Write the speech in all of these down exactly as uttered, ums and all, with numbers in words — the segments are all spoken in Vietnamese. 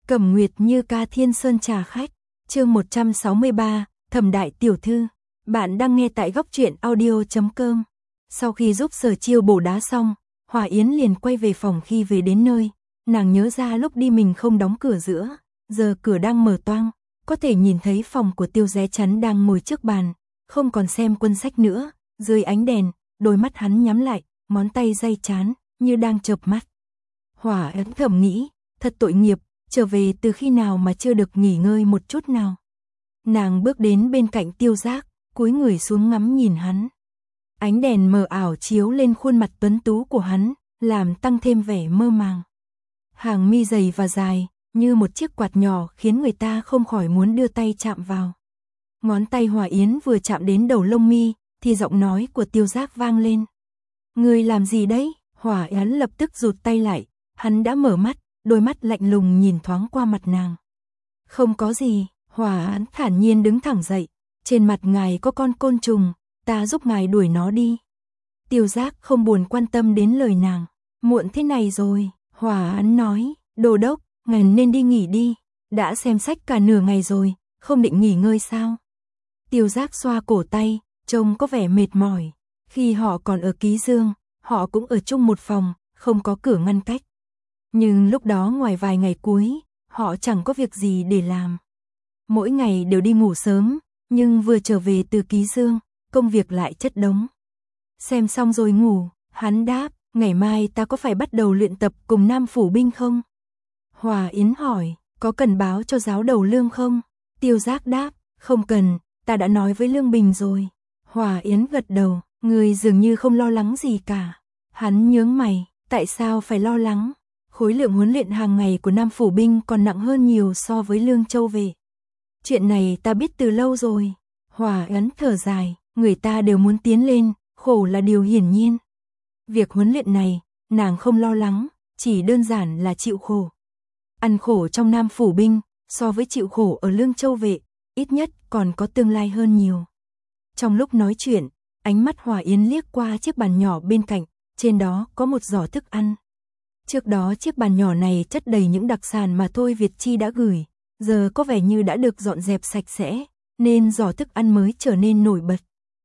Cẩm Nguyệt Như ca Thiên Sơn trà khách, chương một trăm sáu mươi ba, Thẩm đại tiểu thư. Bạn đang nghe tại góc truyện audio chấm com. Sau khi giúp Sở Chiêu bổ đá xong, Hòa Yến liền quay về phòng. Khi về đến nơi, nàng nhớ ra lúc đi mình không đóng cửa giữa, giờ cửa đang mở toang, có thể nhìn thấy phòng của Tiêu Dé Chắn đang ngồi trước bàn, không còn xem quân sách nữa, dưới ánh đèn, đôi mắt hắn nhắm lại, ngón tay day chán, như đang chợp mắt. Hòa Yến thầm nghĩ, thật tội nghiệp, trở về từ khi nào mà chưa được nghỉ ngơi một chút nào. Nàng bước đến bên cạnh Tiêu Giác, cúi người xuống ngắm nhìn hắn. Ánh đèn mờ ảo chiếu lên khuôn mặt tuấn tú của hắn, làm tăng thêm vẻ mơ màng. Hàng mi dày và dài, như một chiếc quạt nhỏ khiến người ta không khỏi muốn đưa tay chạm vào. Ngón tay Hòa Yến vừa chạm đến đầu lông mi, thì giọng nói của Tiêu Giác vang lên. Ngươi làm gì đấy? Hòa Yến lập tức rụt tay lại, hắn đã mở mắt, đôi mắt lạnh lùng nhìn thoáng qua mặt nàng. Không có gì, Hòa Yến thản nhiên đứng thẳng dậy, trên mặt ngài có con côn trùng, ta giúp ngài đuổi nó đi. Tiêu Giác không buồn quan tâm đến lời nàng. Muộn thế này rồi, Hòa Yến nói, Đô đốc, ngài nên đi nghỉ đi, đã xem sách cả nửa ngày rồi, không định nghỉ ngơi sao? Tiêu Giác xoa cổ tay, trông có vẻ mệt mỏi. Khi họ còn ở Ký Dương, họ cũng ở chung một phòng, không có cửa ngăn cách. Nhưng lúc đó ngoài vài ngày cuối, họ chẳng có việc gì để làm. Mỗi ngày đều đi ngủ sớm, nhưng vừa trở về từ Ký Dương, công việc lại chất đống. Xem xong rồi ngủ, hắn đáp, ngày mai ta có phải bắt đầu luyện tập cùng Nam Phủ binh không? Hòa Yến hỏi, có cần báo cho giáo đầu Lương không? Tiêu Giác đáp, không cần, ta đã nói với Lương Bình rồi. Hòa Yến gật đầu, người dường như không lo lắng gì cả. Hắn nhướng mày, tại sao phải lo lắng? Khối lượng huấn luyện hàng ngày của Nam Phủ binh còn nặng hơn nhiều so với Lương Châu về. Chuyện này ta biết từ lâu rồi. Hòa Yến thở dài, người ta đều muốn tiến lên, khổ là điều hiển nhiên. Việc huấn luyện này, nàng không lo lắng, chỉ đơn giản là chịu khổ. Ăn khổ trong Nam Phủ binh, so với chịu khổ ở Lương Châu vệ, ít nhất còn có tương lai hơn nhiều. Trong lúc nói chuyện, ánh mắt Hòa Yến liếc qua chiếc bàn nhỏ bên cạnh, trên đó có một giỏ thức ăn. Trước đó chiếc bàn nhỏ này chất đầy những đặc sản mà Thôi Việt Chi đã gửi, giờ có vẻ như đã được dọn dẹp sạch sẽ, nên giỏ thức ăn mới trở nên nổi bật.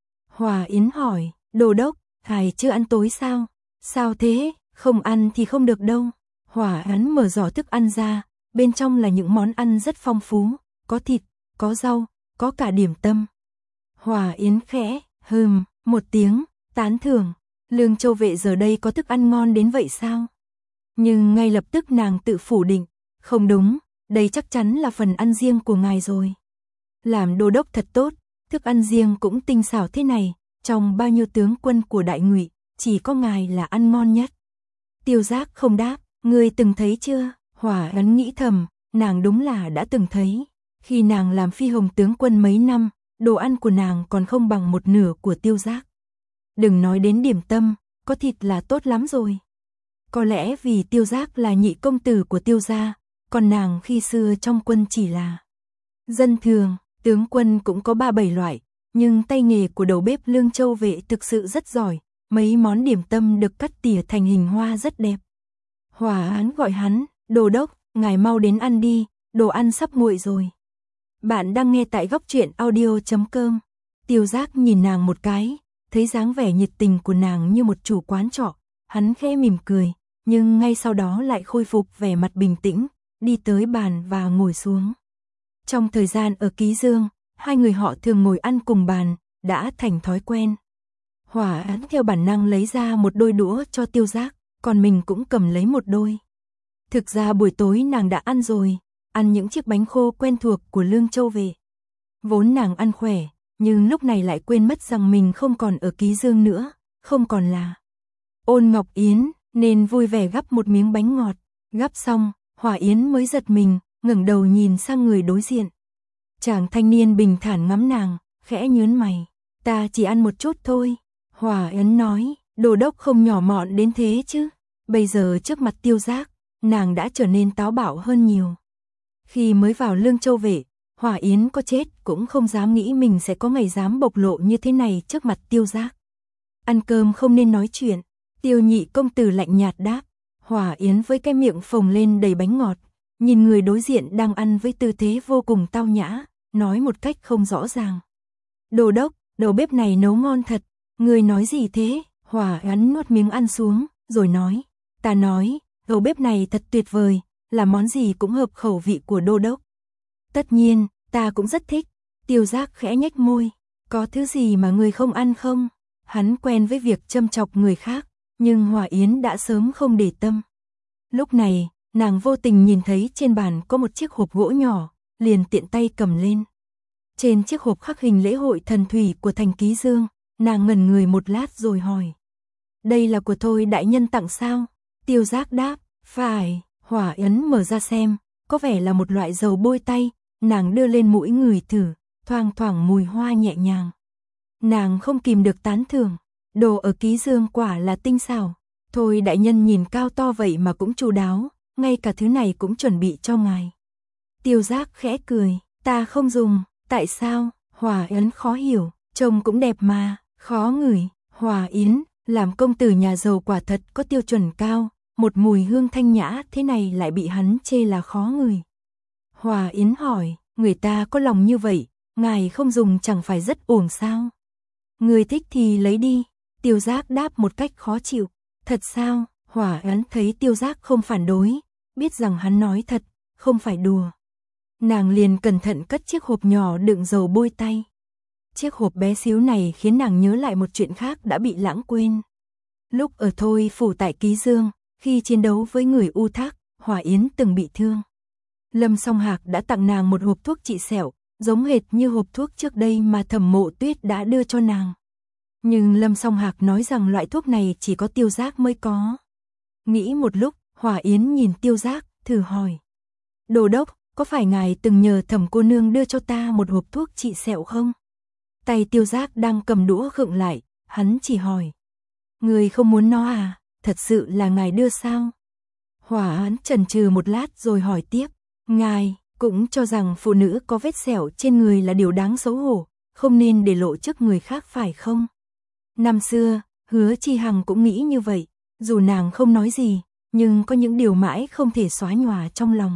Hòa Yến hỏi, Đô đốc, ngài chưa ăn tối sao? Sao thế, không ăn thì không được đâu. Hòa Yến mở giỏ thức ăn ra, bên trong là những món ăn rất phong phú, có thịt, có rau, có cả điểm tâm. Hòa Yến khẽ, hừm, một tiếng, tán thưởng, Lương Châu vệ giờ đây có thức ăn ngon đến vậy sao? Nhưng ngay lập tức nàng tự phủ định, không đúng, đây chắc chắn là phần ăn riêng của ngài rồi. Làm đô đốc thật tốt, thức ăn riêng cũng tinh xảo thế này, trong bao nhiêu tướng quân của Đại Ngụy, chỉ có ngài là ăn ngon nhất. Tiêu Giác không đáp, ngươi từng thấy chưa? Hòa Yến nghĩ thầm, nàng đúng là đã từng thấy. Khi nàng làm phi hồng tướng quân mấy năm, đồ ăn của nàng còn không bằng một nửa của Tiêu Giác. Đừng nói đến điểm tâm, có thịt là tốt lắm rồi. Có lẽ vì Tiêu Giác là nhị công tử của Tiêu gia, còn nàng khi xưa trong quân chỉ là dân thường. Tướng quân cũng có ba bảy loại, nhưng tay nghề của đầu bếp Lương Châu vệ thực sự rất giỏi, mấy món điểm tâm được cắt tỉa thành hình hoa rất đẹp. Hòa Yến gọi hắn, Đô đốc, ngài mau đến ăn đi, đồ ăn sắp nguội rồi. Bạn đang nghe tại góc truyện audio chấm com. Tiêu Giác nhìn nàng một cái, thấy dáng vẻ nhiệt tình của nàng như một chủ quán trọ, hắn khẽ mỉm cười, nhưng ngay sau đó lại khôi phục vẻ mặt bình tĩnh, đi tới bàn và ngồi xuống. Trong thời gian ở Ký Dương, hai người họ thường ngồi ăn cùng bàn, đã thành thói quen. Hòa Yến theo bản năng lấy ra một đôi đũa cho Tiêu Giác, còn mình cũng cầm lấy một đôi. Thực ra buổi tối nàng đã ăn rồi, ăn những chiếc bánh khô quen thuộc của Lương Châu về. Vốn nàng ăn khỏe, nhưng lúc này lại quên mất rằng mình không còn ở Ký Dương nữa, không còn là Ôn Ngọc Yến, nên vui vẻ gắp một miếng bánh ngọt. Gắp xong, Hòa Yến mới giật mình, ngẩng đầu nhìn sang người đối diện. Chàng thanh niên bình thản ngắm nàng, khẽ nhớn mày. Ta chỉ ăn một chút thôi. Hòa Yến nói, Đô đốc không nhỏ mọn đến thế chứ. Bây giờ trước mặt Tiêu Giác, nàng đã trở nên táo bạo hơn nhiều. Khi mới vào Lương Châu vệ, Hòa Yến có chết cũng không dám nghĩ mình sẽ có ngày dám bộc lộ như thế này trước mặt Tiêu Giác. Ăn cơm không nên nói chuyện. Tiêu nhị công tử lạnh nhạt đáp. Hòa Yến với cái miệng phồng lên đầy bánh ngọt, nhìn người đối diện đang ăn với tư thế vô cùng tao nhã, nói một cách không rõ ràng. Đô đốc, đầu bếp này nấu ngon thật, người nói gì thế? Hỏa Yến nuốt miếng ăn xuống, rồi nói, ta nói, đầu bếp này thật tuyệt vời, làm món gì cũng hợp khẩu vị của đô đốc. Tất nhiên, ta cũng rất thích. Tiêu Giác khẽ nhếch môi, có thứ gì mà người không ăn không? Hắn quen với việc châm chọc người khác, nhưng Hỏa Yến đã sớm không để tâm. Lúc này, nàng vô tình nhìn thấy trên bàn có một chiếc hộp gỗ nhỏ, liền tiện tay cầm lên. Trên chiếc hộp khắc hình lễ hội thần thủy của thành Ký Dương, nàng ngẩn người một lát rồi hỏi. Đây là của Thôi đại nhân tặng sao? Tiêu Giác đáp, phải. Hỏa Yến mở ra xem, có vẻ là một loại dầu bôi tay, nàng đưa lên mũi ngửi thử, thoang thoảng mùi hoa nhẹ nhàng. Nàng không kìm được tán thưởng, đồ ở Ký Dương quả là tinh xảo. Thôi đại nhân nhìn cao to vậy mà cũng chu đáo, ngay cả thứ này cũng chuẩn bị cho ngài. Tiêu Giác khẽ cười, ta không dùng, tại sao? Hỏa Yến khó hiểu, trông cũng đẹp mà, khó ngửi. Hỏa Yến, làm công tử nhà giàu quả thật có tiêu chuẩn cao, một mùi hương thanh nhã thế này lại bị hắn chê là khó ngửi. Hỏa Yến hỏi, người ta có lòng như vậy, ngài không dùng chẳng phải rất uổng sao? Người thích thì lấy đi. Tiêu Giác đáp một cách khó chịu. Thật sao? Hỏa Yến thấy Tiêu Giác không phản đối, biết rằng hắn nói thật, không phải đùa. Nàng liền cẩn thận cất chiếc hộp nhỏ đựng dầu bôi tay. Chiếc hộp bé xíu này khiến nàng nhớ lại một chuyện khác đã bị lãng quên. Lúc ở Thôi phủ tại Ký Dương, khi chiến đấu với người U Thác, Hỏa Yến từng bị thương. Lâm Song Hạc đã tặng nàng một hộp thuốc trị sẹo, giống hệt như hộp thuốc trước đây mà Thẩm Mộ Tuyết đã đưa cho nàng. Nhưng Lâm Song Hạc nói rằng loại thuốc này chỉ có Tiêu Giác mới có. Nghĩ một lúc, Hỏa Yến nhìn Tiêu Giác, thử hỏi. Đô đốc, có phải ngài từng nhờ Thẩm cô nương đưa cho ta một hộp thuốc trị sẹo không? Tay Tiêu Giác đang cầm đũa khựng lại, hắn chỉ hỏi. Người không muốn nó à? Thật sự là ngài đưa sao? Hỏa Yến chần chừ một lát rồi hỏi tiếp. Ngài cũng cho rằng phụ nữ có vết sẹo trên người là điều đáng xấu hổ, không nên để lộ trước người khác phải không? Năm xưa, Hứa Chi Hằng cũng nghĩ như vậy, dù nàng không nói gì, nhưng có những điều mãi không thể xóa nhòa trong lòng.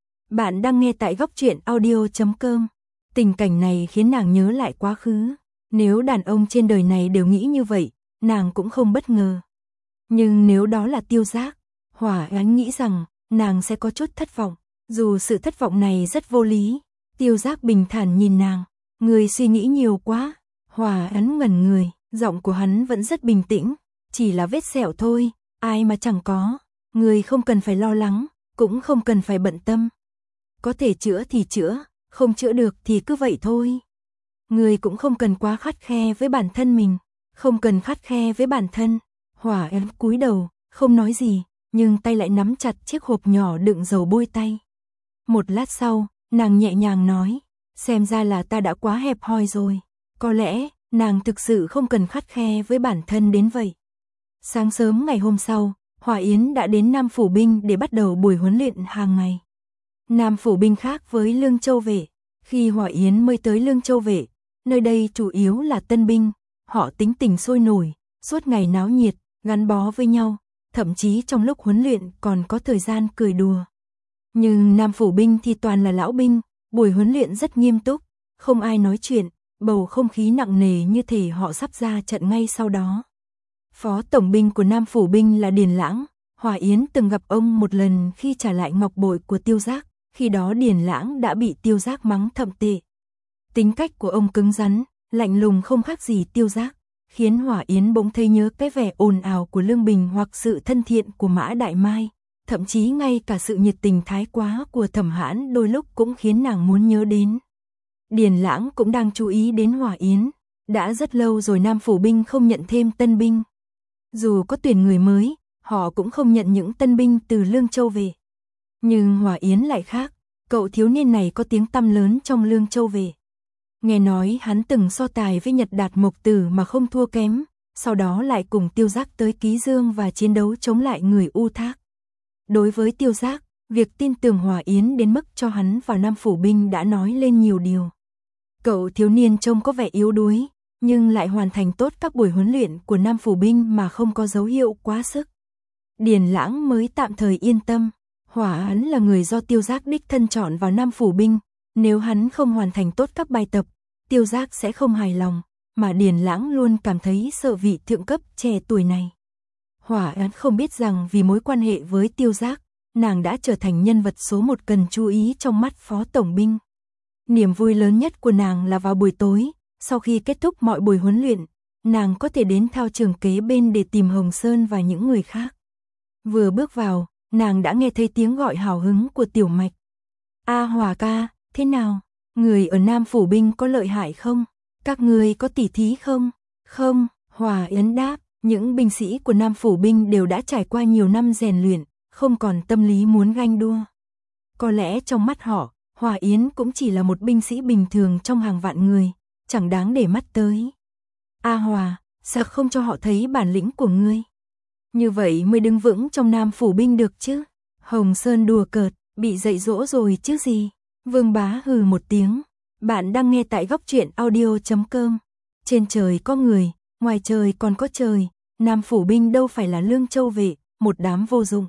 Bạn đang nghe tại góc truyện audio chấm com. Tình cảnh này khiến nàng nhớ lại quá khứ. Nếu đàn ông trên đời này đều nghĩ như vậy, nàng cũng không bất ngờ. Nhưng nếu đó là Tiêu Giác, Hỏa Yến nghĩ rằng nàng sẽ có chút thất vọng. Dù sự thất vọng này rất vô lý. Tiêu Giác bình thản nhìn nàng. Người suy nghĩ nhiều quá. Hỏa Yến ngẩn người, giọng của hắn vẫn rất bình tĩnh. Chỉ là vết sẹo thôi, ai mà chẳng có. Người không cần phải lo lắng, cũng không cần phải bận tâm. Có thể chữa thì chữa, không chữa được thì cứ vậy thôi. Người cũng không cần quá khắt khe với bản thân mình. Không cần khắt khe với bản thân. Hỏa Yến cúi đầu, không nói gì, nhưng tay lại nắm chặt chiếc hộp nhỏ đựng dầu bôi tay. Một lát sau, nàng nhẹ nhàng nói, xem ra là ta đã quá hẹp hòi rồi. Có lẽ, nàng thực sự không cần khắt khe với bản thân đến vậy. Sáng sớm ngày hôm sau, Hỏa Yến đã đến Nam Phủ Binh để bắt đầu buổi huấn luyện hàng ngày. Nam Phủ Binh khác với Lương Châu Vệ. Khi Hỏa Yến mới tới Lương Châu Vệ, nơi đây chủ yếu là tân binh. Họ tính tình sôi nổi, suốt ngày náo nhiệt, gắn bó với nhau, thậm chí trong lúc huấn luyện còn có thời gian cười đùa. Nhưng Nam Phủ Binh thì toàn là lão binh, buổi huấn luyện rất nghiêm túc, không ai nói chuyện, bầu không khí nặng nề như thể họ sắp ra trận ngay sau đó. Phó tổng binh của Nam Phủ Binh là Điền Lãng, Hỏa Yến từng gặp ông một lần khi trả lại ngọc bội của Tiêu Giác, khi đó Điền Lãng đã bị Tiêu Giác mắng thậm tệ. Tính cách của ông cứng rắn, lạnh lùng không khác gì Tiêu Giác, khiến Hỏa Yến bỗng thấy nhớ cái vẻ ồn ào của Lương Bình hoặc sự thân thiện của Mã Đại Mai, thậm chí ngay cả sự nhiệt tình thái quá của Thẩm Hãn đôi lúc cũng khiến nàng muốn nhớ đến. Điền Lãng cũng đang chú ý đến Hỏa Yến, đã rất lâu rồi Nam Phủ Binh không nhận thêm tân binh. Dù có tuyển người mới, họ cũng không nhận những tân binh từ Lương Châu về. Nhưng Hỏa Yến lại khác, cậu thiếu niên này có tiếng tăm lớn trong Lương Châu về. Nghe nói hắn từng so tài với Nhật Đạt Mộc Tử mà không thua kém, sau đó lại cùng Tiêu Giác tới Ký Dương và chiến đấu chống lại người U Thác. Đối với Tiêu Giác, việc tin tưởng Hỏa Yến đến mức cho hắn vào Nam Phủ Binh đã nói lên nhiều điều. Cậu thiếu niên trông có vẻ yếu đuối, nhưng lại hoàn thành tốt các buổi huấn luyện của Nam Phủ Binh mà không có dấu hiệu quá sức. Điền Lãng mới tạm thời yên tâm. Hỏa Án là người do Tiêu Giác đích thân chọn vào Nam Phủ binh, nếu hắn không hoàn thành tốt các bài tập, Tiêu Giác sẽ không hài lòng, mà Điền Lãng luôn cảm thấy sợ vị thượng cấp trẻ tuổi này. Hỏa Án không biết rằng vì mối quan hệ với Tiêu Giác, nàng đã trở thành nhân vật số một cần chú ý trong mắt Phó Tổng binh. Niềm vui lớn nhất của nàng là vào buổi tối, sau khi kết thúc mọi buổi huấn luyện, nàng có thể đến thao trường kế bên để tìm Hồng Sơn và những người khác. Vừa bước vào, nàng đã nghe thấy tiếng gọi hào hứng của Tiểu Mạch. A Hòa ca, thế nào? Người ở Nam Phủ binh có lợi hại không? Các người có tỉ thí không? Không, Hòa Yến đáp, những binh sĩ của Nam Phủ binh đều đã trải qua nhiều năm rèn luyện, không còn tâm lý muốn ganh đua. Có lẽ trong mắt họ, Hòa Yến cũng chỉ là một binh sĩ bình thường trong hàng vạn người, chẳng đáng để mắt tới. A Hòa, sao không cho họ thấy bản lĩnh của ngươi? Như vậy mới đứng vững trong Nam Phủ binh được chứ? Hồng Sơn đùa cợt, bị dạy dỗ rồi chứ gì? Vương Bá hừ một tiếng. Bạn đang nghe tại góc truyện audio chấm com. Trên trời có người, ngoài trời còn có trời, Nam Phủ binh đâu phải là Lương Châu vệ, một đám vô dụng.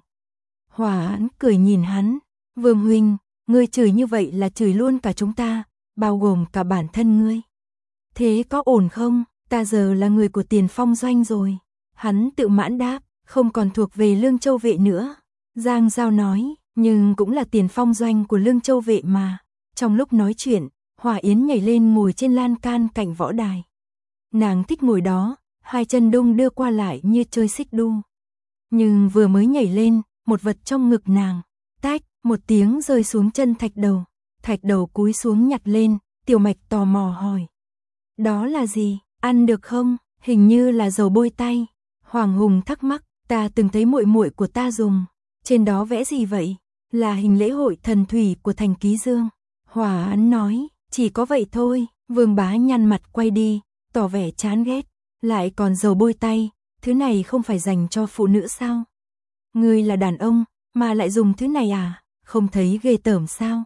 Hỏa Án cười nhìn hắn, Vương huynh, ngươi chửi như vậy là chửi luôn cả chúng ta, bao gồm cả bản thân ngươi. Thế có ổn không? Ta giờ là người của Tiền Phong doanh rồi. Hắn tự mãn đáp, không còn thuộc về Lương Châu vệ nữa. Giang Giao nói, nhưng cũng là Tiền Phong doanh của Lương Châu vệ mà. Trong lúc nói chuyện, Hòa Yến nhảy lên ngồi trên lan can cạnh võ đài. Nàng thích ngồi đó, hai chân đung đưa qua lại như chơi xích đu. Nhưng vừa mới nhảy lên, một vật trong ngực nàng, tách, một tiếng rơi xuống chân Thạch Đầu. Thạch Đầu cúi xuống nhặt lên, Tiểu Mạch tò mò hỏi. Đó là gì, ăn được không? Hình như là dầu bôi tay. Hoàng Hùng thắc mắc, ta từng thấy muội muội của ta dùng. Trên đó vẽ gì vậy? Là hình lễ hội thần thủy của thành Ký Dương. Hòa Án nói, chỉ có vậy thôi. Vương Bá nhăn mặt quay đi, tỏ vẻ chán ghét. Lại còn dầu bôi tay, thứ này không phải dành cho phụ nữ sao? Ngươi là đàn ông, mà lại dùng thứ này à? Không thấy ghê tởm sao?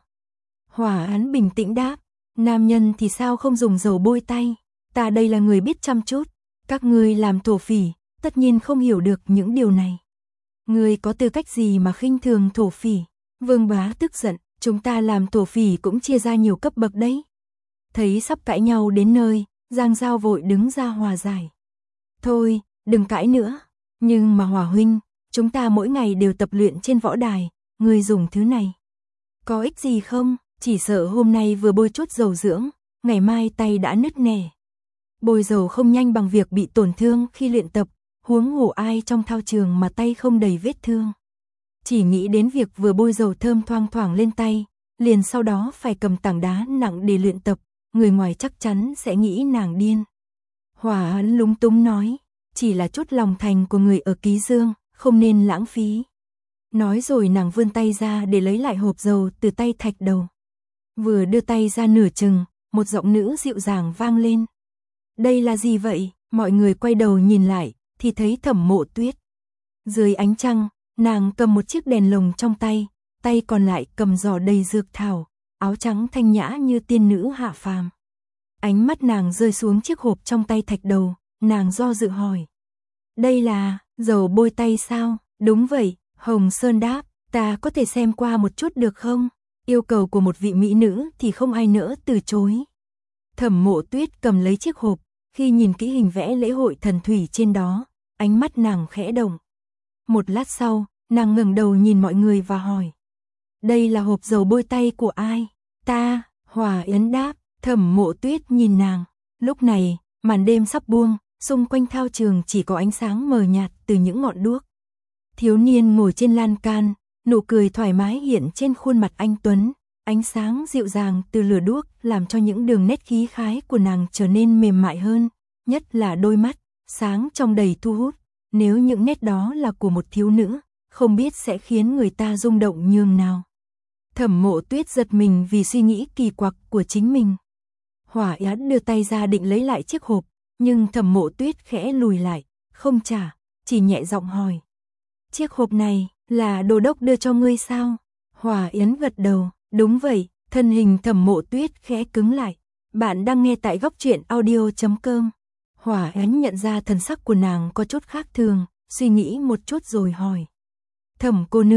Hòa Án bình tĩnh đáp, nam nhân thì sao không dùng dầu bôi tay? Ta đây là người biết chăm chút. Các ngươi làm thổ phỉ, tất nhiên không hiểu được những điều này. Ngươi có tư cách gì mà khinh thường thổ phỉ? Vương Bá tức giận, chúng ta làm thổ phỉ cũng chia ra nhiều cấp bậc đấy. Thấy sắp cãi nhau đến nơi, Giang Giao vội đứng ra hòa giải. Thôi, đừng cãi nữa. Nhưng mà Hòa huynh, chúng ta mỗi ngày đều tập luyện trên võ đài, ngươi dùng thứ này. Có ích gì không? Chỉ sợ hôm nay vừa bôi chút dầu dưỡng, ngày mai tay đã nứt nẻ. Bôi dầu không nhanh bằng việc bị tổn thương khi luyện tập, huống hồ ai trong thao trường mà tay không đầy vết thương. Chỉ nghĩ đến việc vừa bôi dầu thơm thoang thoảng lên tay, liền sau đó phải cầm tảng đá nặng để luyện tập, người ngoài chắc chắn sẽ nghĩ nàng điên. Hòa Án lúng túng nói, chỉ là chút lòng thành của người ở Ký Dương, không nên lãng phí. Nói rồi nàng vươn tay ra để lấy lại hộp dầu từ tay Thạch Đầu. Vừa đưa tay ra nửa chừng, một giọng nữ dịu dàng vang lên. Đây là gì vậy? Mọi người quay đầu nhìn lại, thì thấy Thẩm Mộ Tuyết. Dưới ánh trăng, nàng cầm một chiếc đèn lồng trong tay, tay còn lại cầm giỏ đầy dược thảo, áo trắng thanh nhã như tiên nữ hạ phàm. Ánh mắt nàng rơi xuống chiếc hộp trong tay Thạch Đầu, nàng do dự hỏi. Đây là dầu bôi tay sao? Đúng vậy, Hồng Sơn đáp, ta có thể xem qua một chút được không? Yêu cầu của một vị mỹ nữ thì không ai nỡ từ chối. Thẩm Mộ Tuyết cầm lấy chiếc hộp, khi nhìn kỹ hình vẽ lễ hội thần thủy trên đó, ánh mắt nàng khẽ động. Một lát sau, nàng ngẩng đầu nhìn mọi người và hỏi. Đây là hộp dầu bôi tay của ai? Ta, Hòa Yến đáp. Thẩm Mộ Tuyết nhìn nàng. Lúc này, màn đêm sắp buông, xung quanh thao trường chỉ có ánh sáng mờ nhạt từ những ngọn đuốc. Thiếu niên ngồi trên lan can, nụ cười thoải mái hiện trên khuôn mặt anh tuấn, ánh sáng dịu dàng từ lửa đuốc làm cho những đường nét khí khái của nàng trở nên mềm mại hơn, nhất là đôi mắt, sáng trong đầy thu hút. Nếu những nét đó là của một thiếu nữ, không biết sẽ khiến người ta rung động nhường nào. Thẩm Mộ Tuyết giật mình vì suy nghĩ kỳ quặc của chính mình. Hỏa Yến đưa tay ra định lấy lại chiếc hộp, nhưng Thẩm Mộ Tuyết khẽ lùi lại, không trả, chỉ nhẹ giọng hỏi. Chiếc hộp này, là Đô đốc đưa cho ngươi sao? Hỏa Yến gật đầu, đúng vậy, thân hình Thẩm Mộ Tuyết khẽ cứng lại. Bạn đang nghe tại góc truyện audio chấm com. Hỏa Yến nhận ra thần sắc của nàng có chút khác thường, suy nghĩ một chút rồi hỏi. Thẩm cô nương,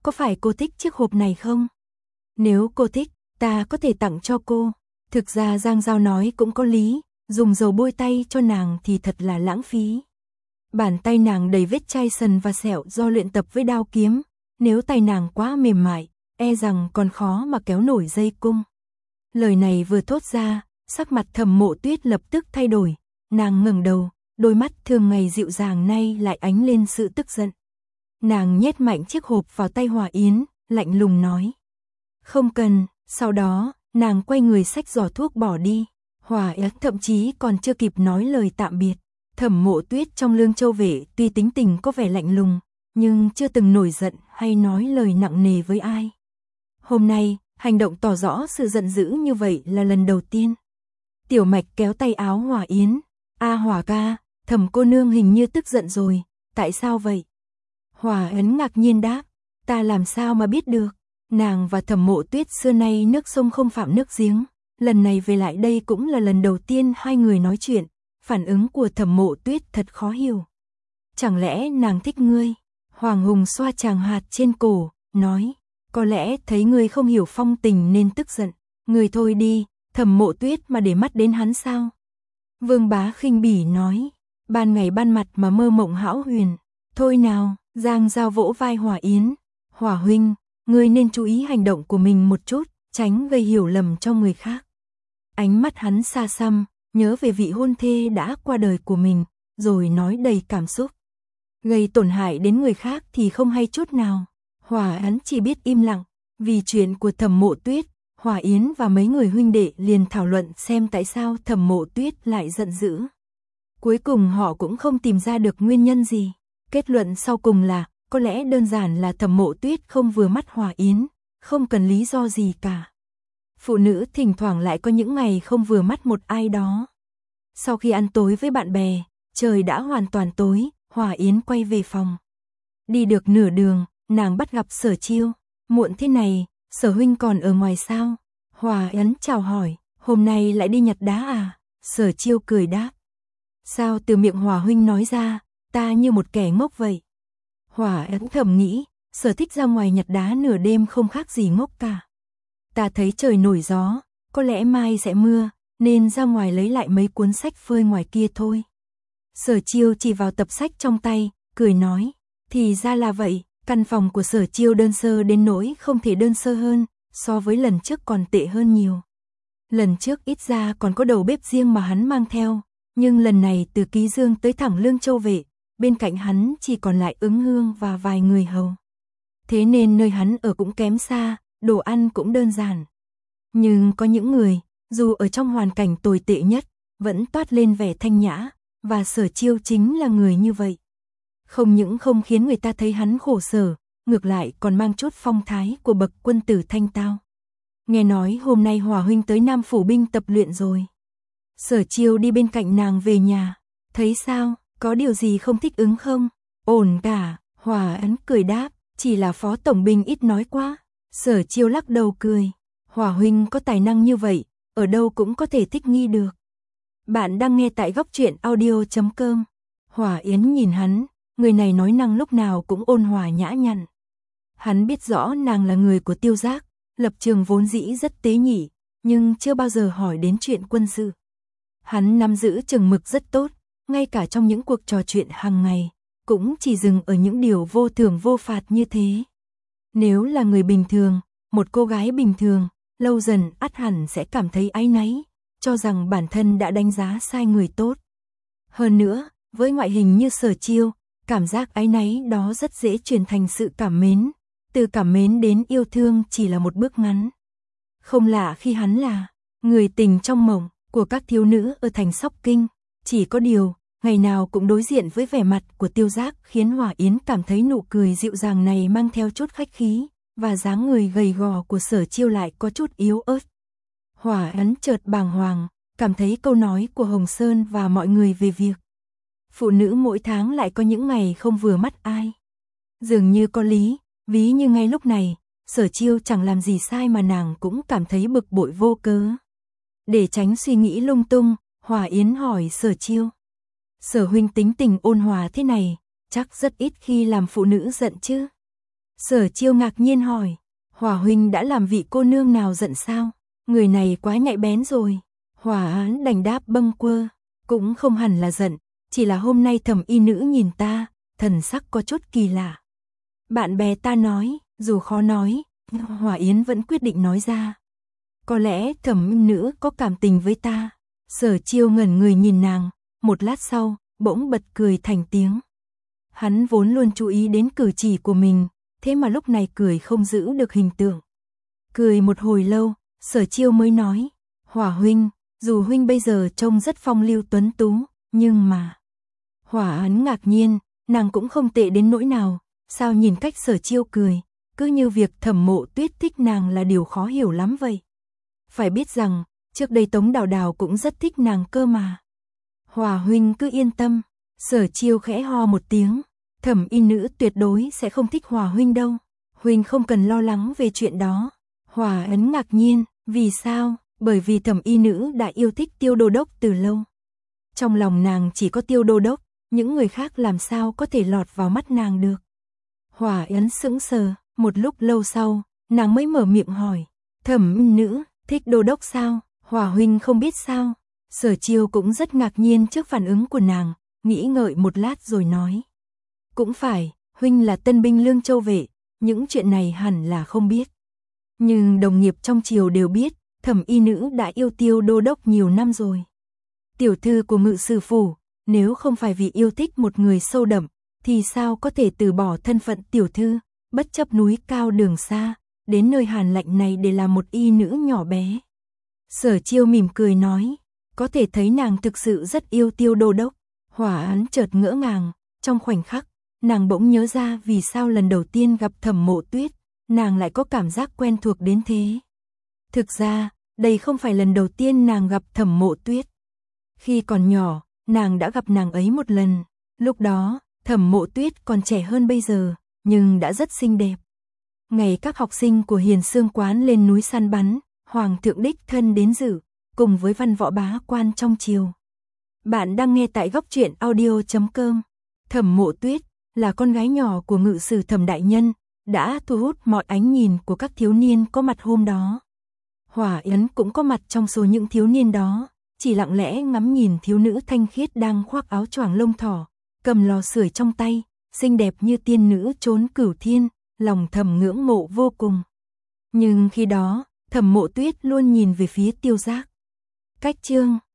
có phải cô thích chiếc hộp này không? Nếu cô thích, ta có thể tặng cho cô. Thực ra Giang Giao nói cũng có lý, dùng dầu bôi tay cho nàng thì thật là lãng phí. Bàn tay nàng đầy vết chai sần và sẹo do luyện tập với đao kiếm, nếu tay nàng quá mềm mại, e rằng còn khó mà kéo nổi dây cung. Lời này vừa thốt ra, sắc mặt Thẩm Mộ Tuyết lập tức thay đổi, nàng ngẩng đầu, đôi mắt thường ngày dịu dàng nay lại ánh lên sự tức giận. Nàng nhét mạnh chiếc hộp vào tay Hòa Yến, lạnh lùng nói: "Không cần." Sau đó, nàng quay người xách giỏ thuốc bỏ đi. Hòa Yến thậm chí còn chưa kịp nói lời tạm biệt. Thẩm Mộ Tuyết trong Lương Châu Vệ tuy tính tình có vẻ lạnh lùng, nhưng chưa từng nổi giận hay nói lời nặng nề với ai. Hôm nay, hành động tỏ rõ sự giận dữ như vậy là lần đầu tiên. Tiểu Mạch kéo tay áo Hòa Yến. "A Hòa ca, Thẩm cô nương hình như tức giận rồi, tại sao vậy?" Hòa Yến ngạc nhiên đáp: "Ta làm sao mà biết được, nàng và Thẩm Mộ Tuyết xưa nay nước sông không phạm nước giếng, lần này về lại đây cũng là lần đầu tiên hai người nói chuyện." Phản ứng của Thẩm Mộ Tuyết thật khó hiểu. "Chẳng lẽ nàng thích ngươi?" Hoàng Hùng xoa chàng hạt trên cổ, nói: "Có lẽ thấy ngươi không hiểu phong tình nên tức giận. Ngươi thôi đi, Thẩm Mộ Tuyết mà để mắt đến hắn sao?" Vương Bá khinh bỉ nói: "Ban ngày ban mặt mà mơ mộng hão huyền. Thôi nào." Giang Giao vỗ vai Hòa Yến: "Hòa huynh, ngươi nên chú ý hành động của mình một chút, tránh gây hiểu lầm cho người khác." Ánh mắt hắn xa xăm, nhớ về vị hôn thê đã qua đời của mình, rồi nói đầy cảm xúc: "Gây tổn hại đến người khác thì không hay chút nào." Hòa Yến chỉ biết im lặng. Vì chuyện của Thẩm Mộ Tuyết, Hòa Yến và mấy người huynh đệ liền thảo luận xem tại sao Thẩm Mộ Tuyết lại giận dữ. Cuối cùng họ cũng không tìm ra được nguyên nhân gì. Kết luận sau cùng là, có lẽ đơn giản là Thẩm Mộ Tuyết không vừa mắt Hòa Yến, không cần lý do gì cả. Phụ nữ thỉnh thoảng lại có những ngày không vừa mắt một ai đó. Sau khi ăn tối với bạn bè, trời đã hoàn toàn tối, Hòa Yến quay về phòng. Đi được nửa đường, nàng bắt gặp Sở Chiêu. "Muộn thế này, Sở huynh còn ở ngoài sao?" Hòa Yến chào hỏi: "Hôm nay lại đi nhặt đá à?" Sở Chiêu cười đáp: "Sao từ miệng Hòa huynh nói ra, ta như một kẻ ngốc vậy?" Hòa Yến thầm nghĩ, Sở thích ra ngoài nhặt đá nửa đêm không khác gì ngốc cả. "Ta thấy trời nổi gió, có lẽ mai sẽ mưa, nên ra ngoài lấy lại mấy cuốn sách phơi ngoài kia thôi." Sở Chiêu chỉ vào tập sách trong tay, cười nói: "Thì ra là vậy." Căn phòng của Sở Chiêu đơn sơ đến nỗi không thể đơn sơ hơn, so với lần trước còn tệ hơn nhiều. Lần trước ít ra còn có đầu bếp riêng mà hắn mang theo, nhưng lần này từ Ký Dương tới thẳng Lương Châu Vệ, bên cạnh hắn chỉ còn lại Ứng Hương và vài người hầu. Thế nên nơi hắn ở cũng kém xa, đồ ăn cũng đơn giản. Nhưng có những người, dù ở trong hoàn cảnh tồi tệ nhất, vẫn toát lên vẻ thanh nhã, và Sở Chiêu chính là người như vậy. Không những không khiến người ta thấy hắn khổ sở, ngược lại còn mang chút phong thái của bậc quân tử thanh tao. "Nghe nói hôm nay Hòa huynh tới Nam Phủ binh tập luyện rồi." Sở Chiêu đi bên cạnh nàng về nhà. "Thấy sao, có điều gì không thích ứng không?" "Ổn cả." Hòa Yến cười đáp, "chỉ là Phó tổng binh ít nói quá." Sở Chiêu lắc đầu cười: "Hòa huynh có tài năng như vậy, ở đâu cũng có thể thích nghi được." Bạn đang nghe tại góc truyện audio chấm com. Hòa Yến nhìn hắn, người này nói năng lúc nào cũng ôn hòa nhã nhặn. Hắn biết rõ nàng là người của Tiêu Giác, lập trường vốn dĩ rất tế nhị, nhưng chưa bao giờ hỏi đến chuyện quân sự. Hắn nắm giữ chừng mực rất tốt, ngay cả trong những cuộc trò chuyện hàng ngày, cũng chỉ dừng ở những điều vô thưởng vô phạt như thế. Nếu là người bình thường, một cô gái bình thường, lâu dần ắt hẳn sẽ cảm thấy áy náy, cho rằng bản thân đã đánh giá sai người tốt. Hơn nữa, với ngoại hình như Sở Chiêu, cảm giác áy náy đó rất dễ chuyển thành sự cảm mến, từ cảm mến đến yêu thương chỉ là một bước ngắn. Không lạ khi hắn là người tình trong mộng của các thiếu nữ ở thành Sóc Kinh, chỉ có điều, ngày nào cũng đối diện với vẻ mặt của Tiêu Giác khiến Hòa Yến cảm thấy nụ cười dịu dàng này mang theo chút khách khí, và dáng người gầy gò của Sở Chiêu lại có chút yếu ớt. Hòa Yến chợt bàng hoàng, cảm thấy câu nói của Hồng Sơn và mọi người về việc phụ nữ mỗi tháng lại có những ngày không vừa mắt ai. Dường như có lý, ví như ngay lúc này, Sở Chiêu chẳng làm gì sai mà nàng cũng cảm thấy bực bội vô cớ. Để tránh suy nghĩ lung tung, Hòa Yến hỏi Sở Chiêu: "Sở huynh tính tình ôn hòa thế này, chắc rất ít khi làm phụ nữ giận chứ?" Sở Chiêu ngạc nhiên hỏi, Hỏa huynh đã làm vị cô nương nào giận sao? Người này quá nhạy bén rồi. Hỏa Án đành đáp bâng quơ, cũng không hẳn là giận, chỉ là hôm nay Thẩm y nữ nhìn ta, thần sắc có chút kỳ lạ. Bạn bè ta nói, dù khó nói, Hỏa Yến vẫn quyết định nói ra. Có lẽ Thẩm y nữ có cảm tình với ta. Sở Chiêu ngẩn người nhìn nàng, một lát sau, bỗng bật cười thành tiếng. Hắn vốn luôn chú ý đến cử chỉ của mình, thế mà lúc này cười không giữ được hình tượng. Cười một hồi lâu, Sở Chiêu mới nói, Hỏa huynh, dù huynh bây giờ trông rất phong lưu tuấn tú, nhưng mà... Hỏa Án ngạc nhiên, nàng cũng không tệ đến nỗi nào, sao nhìn cách Sở Chiêu cười, cứ như việc Thẩm Mộ Tuyết thích nàng là điều khó hiểu lắm vậy. Phải biết rằng, trước đây Tống Đào Đào cũng rất thích nàng cơ mà. Hỏa huynh cứ yên tâm. Sở Chiêu khẽ ho một tiếng, Thẩm y nữ tuyệt đối sẽ không thích Hỏa huynh đâu. Huynh không cần lo lắng về chuyện đó. Hỏa Ấn ngạc nhiên, vì sao? Bởi vì Thẩm y nữ đã yêu thích Tiêu Đô Đốc từ lâu. Trong lòng nàng chỉ có Tiêu Đô Đốc, những người khác làm sao có thể lọt vào mắt nàng được. Hỏa Ấn sững sờ, một lúc lâu sau, nàng mới mở miệng hỏi, Thẩm y nữ, thích Đô Đốc sao? Hỏa huynh không biết sao? Sở Chiêu cũng rất ngạc nhiên trước phản ứng của nàng, nghĩ ngợi một lát rồi nói. Cũng phải, huynh là tân binh Lương Châu vệ, những chuyện này hẳn là không biết. Nhưng đồng nghiệp trong triều đều biết, Thẩm y nữ đã yêu Tiêu Đô Đốc nhiều năm rồi. Tiểu thư của Ngự Sử phủ, nếu không phải vì yêu thích một người sâu đậm, thì sao có thể từ bỏ thân phận tiểu thư, bất chấp núi cao đường xa, đến nơi hàn lạnh này để làm một y nữ nhỏ bé. Sở Chiêu mỉm cười nói, có thể thấy nàng thực sự rất yêu Tiêu Đô Đốc. Hỏa Án chợt ngỡ ngàng, trong khoảnh khắc, nàng bỗng nhớ ra vì sao lần đầu tiên gặp Thẩm Mộ Tuyết, nàng lại có cảm giác quen thuộc đến thế. Thực ra, đây không phải lần đầu tiên nàng gặp Thẩm Mộ Tuyết. Khi còn nhỏ, nàng đã gặp nàng ấy một lần, lúc đó, Thẩm Mộ Tuyết còn trẻ hơn bây giờ, nhưng đã rất xinh đẹp. Ngày các học sinh của Hiền Xương quán lên núi săn bắn, Hoàng thượng đích thân đến dự, cùng với văn võ bá quan trong triều. Bạn đang nghe tại góc truyện audio chấm com. Thẩm Mộ Tuyết là con gái nhỏ của Ngự sử Thẩm đại nhân, đã thu hút mọi ánh nhìn của các thiếu niên có mặt hôm đó. Hỏa Yến cũng có mặt trong số những thiếu niên đó, chỉ lặng lẽ ngắm nhìn thiếu nữ thanh khiết đang khoác áo choàng lông thỏ, cầm lò sưởi trong tay, xinh đẹp như tiên nữ trốn cửu thiên, lòng thầm ngưỡng mộ vô cùng. Nhưng khi đó, Thẩm Mộ Tuyết luôn nhìn về phía Tiêu Giác. Cách chương